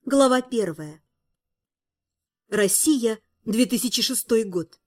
Глава 1. Россия, 2006 год.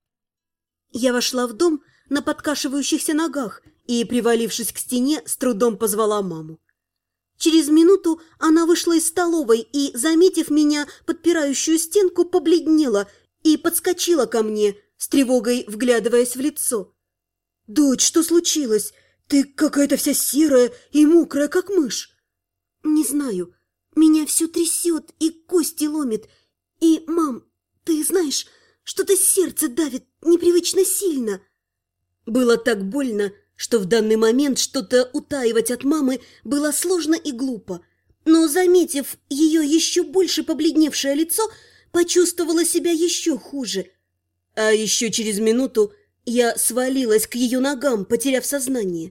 Я вошла в дом на подкашивающихся ногах и, привалившись к стене, с трудом позвала маму. Через минуту она вышла из столовой и, заметив меня, подпирающую стенку, побледнела и подскочила ко мне, с тревогой вглядываясь в лицо. «Дочь, что случилось? Ты какая-то вся серая и мокрая, как мышь». «Не знаю. Меня все трясет и кости ломит. И, мам, ты знаешь, что-то сердце давит непривычно сильно». Было так больно, что в данный момент что-то утаивать от мамы было сложно и глупо. Но, заметив ее еще больше побледневшее лицо, почувствовала себя еще хуже. А еще через минуту я свалилась к ее ногам, потеряв сознание.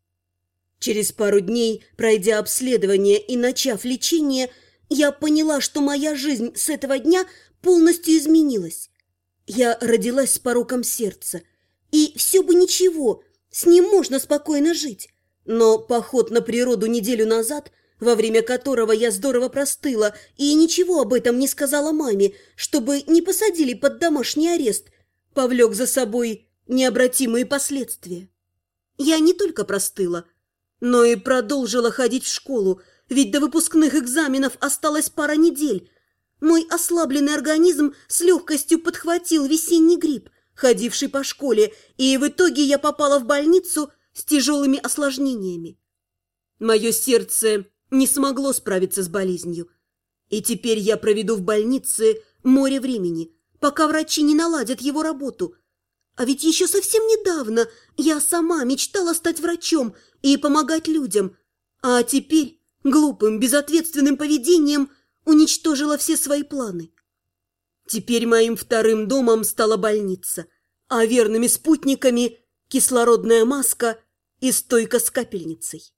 Через пару дней, пройдя обследование и начав лечение, я поняла, что моя жизнь с этого дня полностью изменилась. Я родилась с пороком сердца, и все бы ничего, с ним можно спокойно жить. Но поход на природу неделю назад, во время которого я здорово простыла и ничего об этом не сказала маме, чтобы не посадили под домашний арест, повлек за собой необратимые последствия. Я не только простыла, но и продолжила ходить в школу, ведь до выпускных экзаменов осталось пара недель. Мой ослабленный организм с легкостью подхватил весенний грипп, ходивший по школе, и в итоге я попала в больницу с тяжелыми осложнениями. Мое сердце не смогло справиться с болезнью, и теперь я проведу в больнице море времени, пока врачи не наладят его работу. А ведь еще совсем недавно я сама мечтала стать врачом и помогать людям, а теперь глупым, безответственным поведением уничтожила все свои планы. Теперь моим вторым домом стала больница, а верными спутниками – кислородная маска и стойка с капельницей.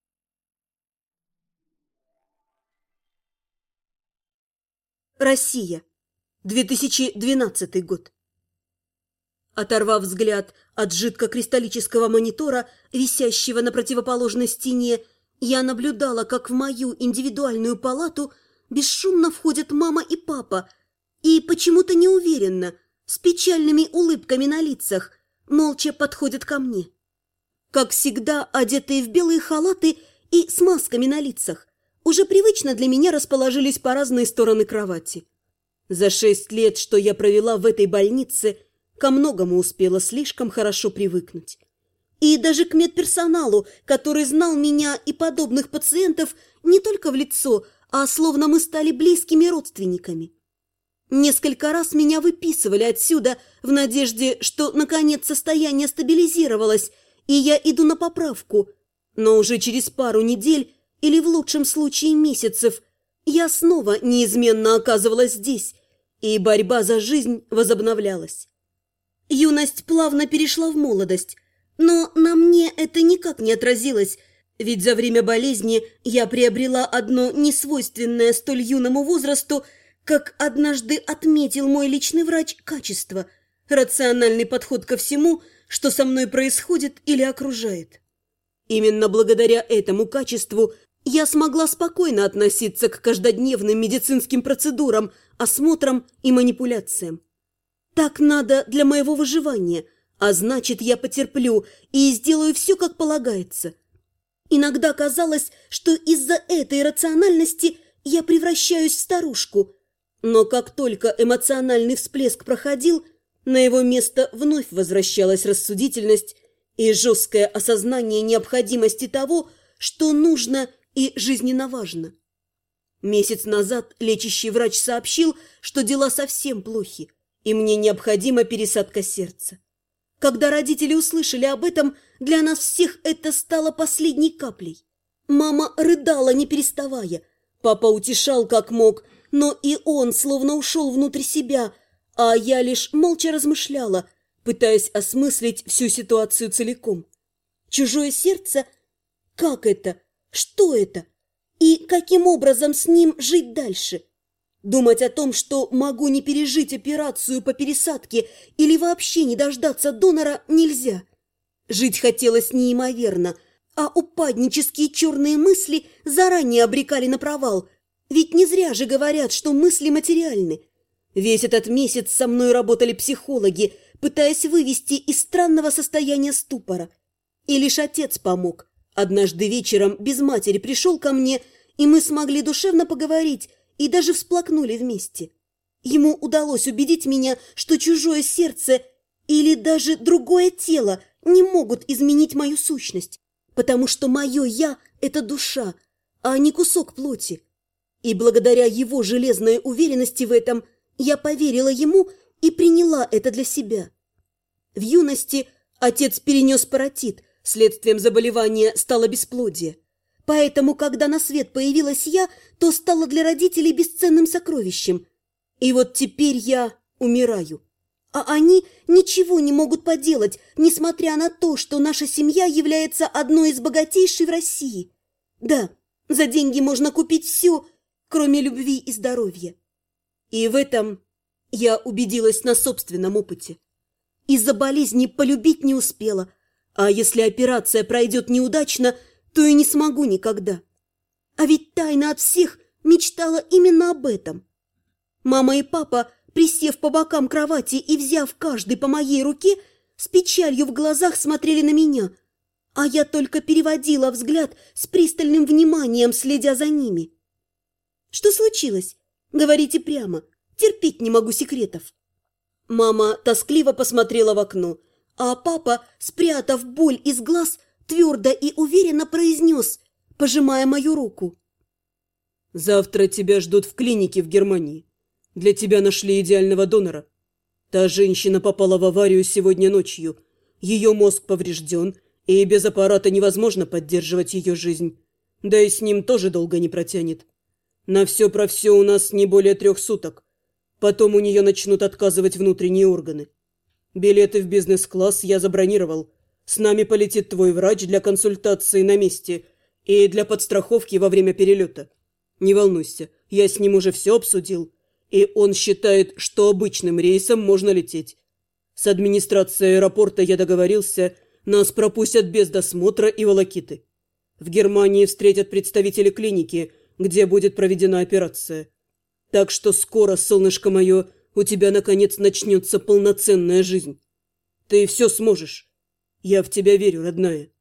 Россия, 2012 год. Оторвав взгляд от жидкокристаллического монитора, висящего на противоположной стене, я наблюдала, как в мою индивидуальную палату бесшумно входят мама и папа, и почему-то неуверенно, с печальными улыбками на лицах, молча подходят ко мне. Как всегда, одетые в белые халаты и с масками на лицах, уже привычно для меня расположились по разные стороны кровати. За 6 лет, что я провела в этой больнице, ко многому успела слишком хорошо привыкнуть. И даже к медперсоналу, который знал меня и подобных пациентов не только в лицо, а словно мы стали близкими родственниками. Несколько раз меня выписывали отсюда в надежде, что, наконец, состояние стабилизировалось, и я иду на поправку. Но уже через пару недель, или в лучшем случае месяцев, я снова неизменно оказывалась здесь, и борьба за жизнь возобновлялась. Юность плавно перешла в молодость, но на мне это никак не отразилось, ведь за время болезни я приобрела одно несвойственное столь юному возрасту, как однажды отметил мой личный врач, качество – рациональный подход ко всему, что со мной происходит или окружает. Именно благодаря этому качеству я смогла спокойно относиться к каждодневным медицинским процедурам, осмотрам и манипуляциям. Так надо для моего выживания, а значит, я потерплю и сделаю все, как полагается. Иногда казалось, что из-за этой рациональности я превращаюсь в старушку, но как только эмоциональный всплеск проходил, на его место вновь возвращалась рассудительность и жесткое осознание необходимости того, что нужно и жизненно важно. Месяц назад лечащий врач сообщил, что дела совсем плохи, и мне необходима пересадка сердца. Когда родители услышали об этом, для нас всех это стало последней каплей. Мама рыдала, не переставая. Папа утешал как мог, но и он словно ушел внутрь себя, а я лишь молча размышляла, пытаясь осмыслить всю ситуацию целиком. Чужое сердце? Как это? Что это? И каким образом с ним жить дальше? Думать о том, что могу не пережить операцию по пересадке или вообще не дождаться донора, нельзя. Жить хотелось неимоверно, а упаднические черные мысли заранее обрекали на провал. Ведь не зря же говорят, что мысли материальны. Весь этот месяц со мной работали психологи, пытаясь вывести из странного состояния ступора. И лишь отец помог. Однажды вечером без матери пришел ко мне, и мы смогли душевно поговорить и даже всплакнули вместе. Ему удалось убедить меня, что чужое сердце или даже другое тело не могут изменить мою сущность, потому что мое «я» – это душа, а не кусок плоти. И благодаря его железной уверенности в этом я поверила ему и приняла это для себя. В юности отец перенес паротит, следствием заболевания стало бесплодие. Поэтому, когда на свет появилась я, то стала для родителей бесценным сокровищем. И вот теперь я умираю. А они ничего не могут поделать, несмотря на то, что наша семья является одной из богатейшей в России. Да, за деньги можно купить все, кроме любви и здоровья. И в этом я убедилась на собственном опыте. Из-за болезни полюбить не успела, а если операция пройдет неудачно, то и не смогу никогда. А ведь тайно от всех мечтала именно об этом. Мама и папа, присев по бокам кровати и взяв каждый по моей руке, с печалью в глазах смотрели на меня, а я только переводила взгляд с пристальным вниманием, следя за ними. «Что случилось? Говорите прямо. Терпеть не могу секретов». Мама тоскливо посмотрела в окно, а папа, спрятав боль из глаз, твердо и уверенно произнес, пожимая мою руку: «Завтра тебя ждут в клинике в Германии. Для тебя нашли идеального донора. Та женщина попала в аварию сегодня ночью. Ее мозг поврежден, и без аппарата невозможно поддерживать ее жизнь. Да и с ним тоже долго не протянет. На все про все у нас не более 3 суток. Потом у нее начнут отказывать внутренние органы. Билеты в бизнес-класс я забронировал. С нами полетит твой врач для консультации на месте и для подстраховки во время перелета. Не волнуйся, я с ним уже все обсудил, и он считает, что обычным рейсом можно лететь. С администрацией аэропорта я договорился, нас пропустят без досмотра и волокиты. В Германии встретят представители клиники, где будет проведена операция. Так что скоро, солнышко мое, у тебя наконец начнется полноценная жизнь. Ты все сможешь. Я в тебя верю, родная».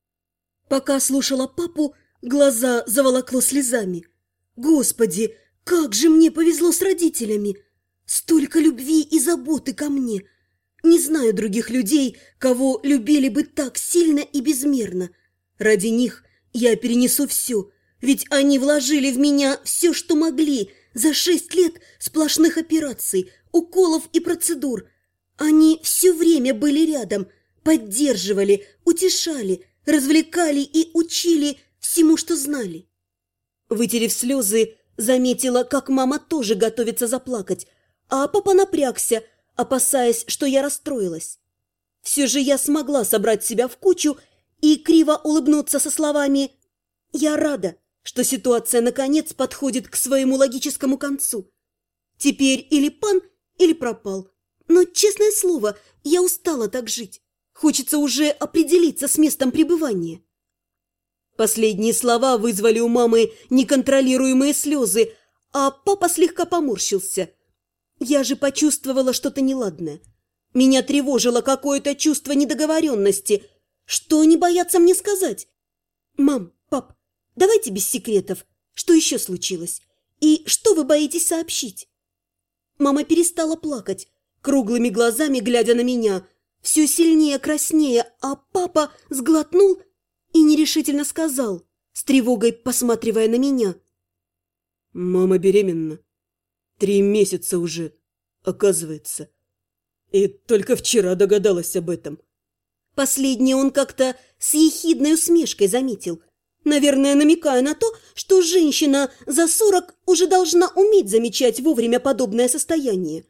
Пока слушала папу, глаза заволокло слезами. Господи, как же мне повезло с родителями! Столько любви и заботы ко мне! Не знаю других людей, кого любили бы так сильно и безмерно. Ради них я перенесу все, ведь они вложили в меня все, что могли, за 6 лет сплошных операций, уколов и процедур. Они все время были рядом, поддерживали, утешали, развлекали и учили всему, что знали. Вытерев слезы, заметила, как мама тоже готовится заплакать, а папа напрягся, опасаясь, что я расстроилась. Все же я смогла собрать себя в кучу и криво улыбнуться со словами: «Я рада, что ситуация наконец подходит к своему логическому концу. Теперь или пан, или пропал. Но, честное слово, я устала так жить. Хочется уже определиться с местом пребывания». Последние слова вызвали у мамы неконтролируемые слезы, а папа слегка поморщился. Я же почувствовала что-то неладное. Меня тревожило какое-то чувство недоговоренности. Что они боятся мне сказать? «Мам, пап, давайте без секретов. Что еще случилось? И что вы боитесь сообщить?» Мама перестала плакать, круглыми глазами глядя на меня, все сильнее краснея, а папа сглотнул и нерешительно сказал, с тревогой посматривая на меня: «Мама беременна. 3 месяца уже, оказывается. И только вчера догадалась об этом». Последнее он как-то с ехидной усмешкой заметил, наверное, намекая на то, что женщина за 40 уже должна уметь замечать вовремя подобное состояние.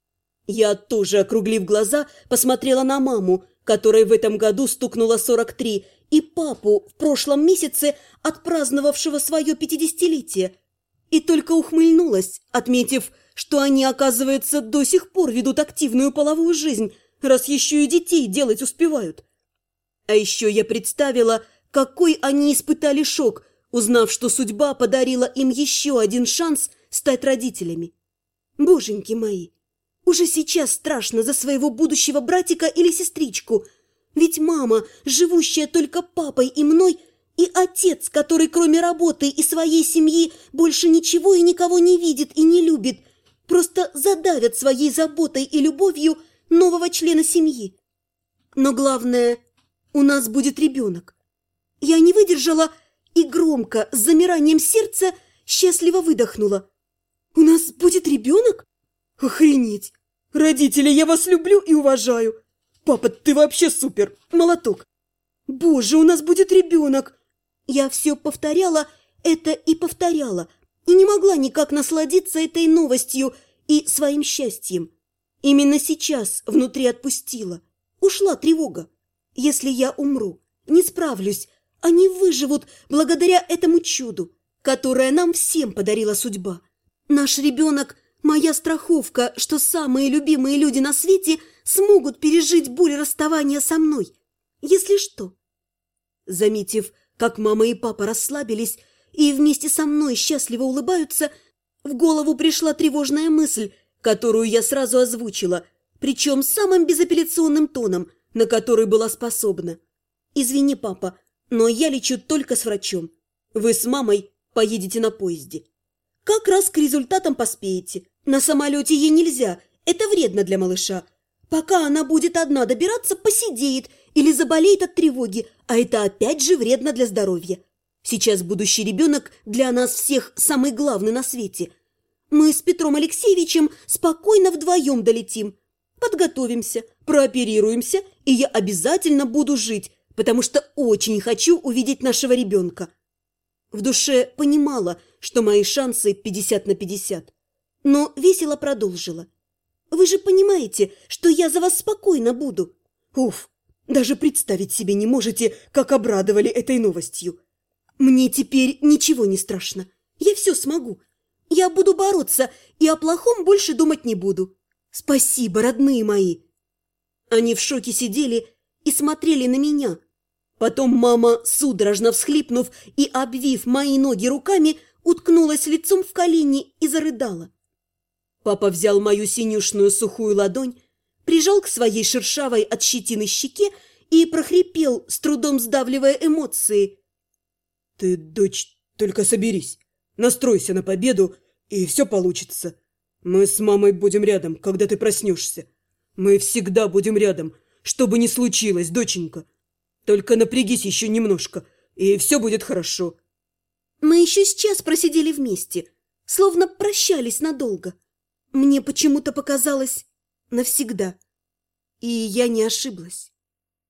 Я тоже, округлив глаза, посмотрела на маму, которой в этом году стукнуло 43, и папу, в прошлом месяце отпраздновавшего свое 50-летие, и только ухмыльнулась, отметив, что они, оказывается, до сих пор ведут активную половую жизнь, раз еще и детей делать успевают. А еще я представила, какой они испытали шок, узнав, что судьба подарила им еще один шанс стать родителями. Боженьки мои, уже сейчас страшно за своего будущего братика или сестричку, ведь мама, живущая только папой и мной, и отец, который кроме работы и своей семьи больше ничего и никого не видит и не любит, просто задавят своей заботой и любовью нового члена семьи. Но главное, у нас будет ребенок. Я не выдержала и громко, с замиранием сердца, счастливо выдохнула. У нас будет ребенок? Охренеть! Родители, я вас люблю и уважаю. Папа, ты вообще супер, молоток. Боже, у нас будет ребенок. Я все повторяла это и повторяла, и не могла никак насладиться этой новостью и своим счастьем. Именно сейчас внутри отпустила. Ушла тревога. Если я умру, не справлюсь, они выживут благодаря этому чуду, которое нам всем подарила судьба. Наш ребенок – моя страховка, что самые любимые люди на свете смогут пережить боль расставания со мной, если что. Заметив, как мама и папа расслабились и вместе со мной счастливо улыбаются, в голову пришла тревожная мысль, которую я сразу озвучила, причем самым безапелляционным тоном, на который была способна. «Извини, папа, но я лечу только с врачом. Вы с мамой поедете на поезде. Как раз к результатам поспеете. На самолете ей нельзя, это вредно для малыша. Пока она будет одна добираться, посидеет или заболеет от тревоги, а это опять же вредно для здоровья. Сейчас будущий ребенок для нас всех самый главный на свете. Мы с Петром Алексеевичем спокойно вдвоем долетим. Подготовимся, прооперируемся, и я обязательно буду жить, потому что очень хочу увидеть нашего ребенка». В душе понимала, что мои шансы 50 на 50, но весело продолжила. «Вы же понимаете, что я за вас спокойно буду». Уф, даже представить себе не можете, как обрадовали этой новостью. Мне теперь ничего не страшно. Я все смогу. Я буду бороться и о плохом больше думать не буду. Спасибо, родные мои. Они в шоке сидели и смотрели на меня. Потом мама, судорожно всхлипнув и обвив мои ноги руками, уткнулась лицом в колени и зарыдала. Папа взял мою синюшную сухую ладонь, прижал к своей шершавой от щетины щеке и прохрипел, с трудом сдавливая эмоции. «Ты, дочь, только соберись, настройся на победу, и все получится. Мы с мамой будем рядом, когда ты проснешься. Мы всегда будем рядом, что бы ни случилось, доченька. Только напрягись еще немножко, и все будет хорошо». Мы еще сейчас просидели вместе, словно прощались надолго. Мне почему-то показалось навсегда. И я не ошиблась.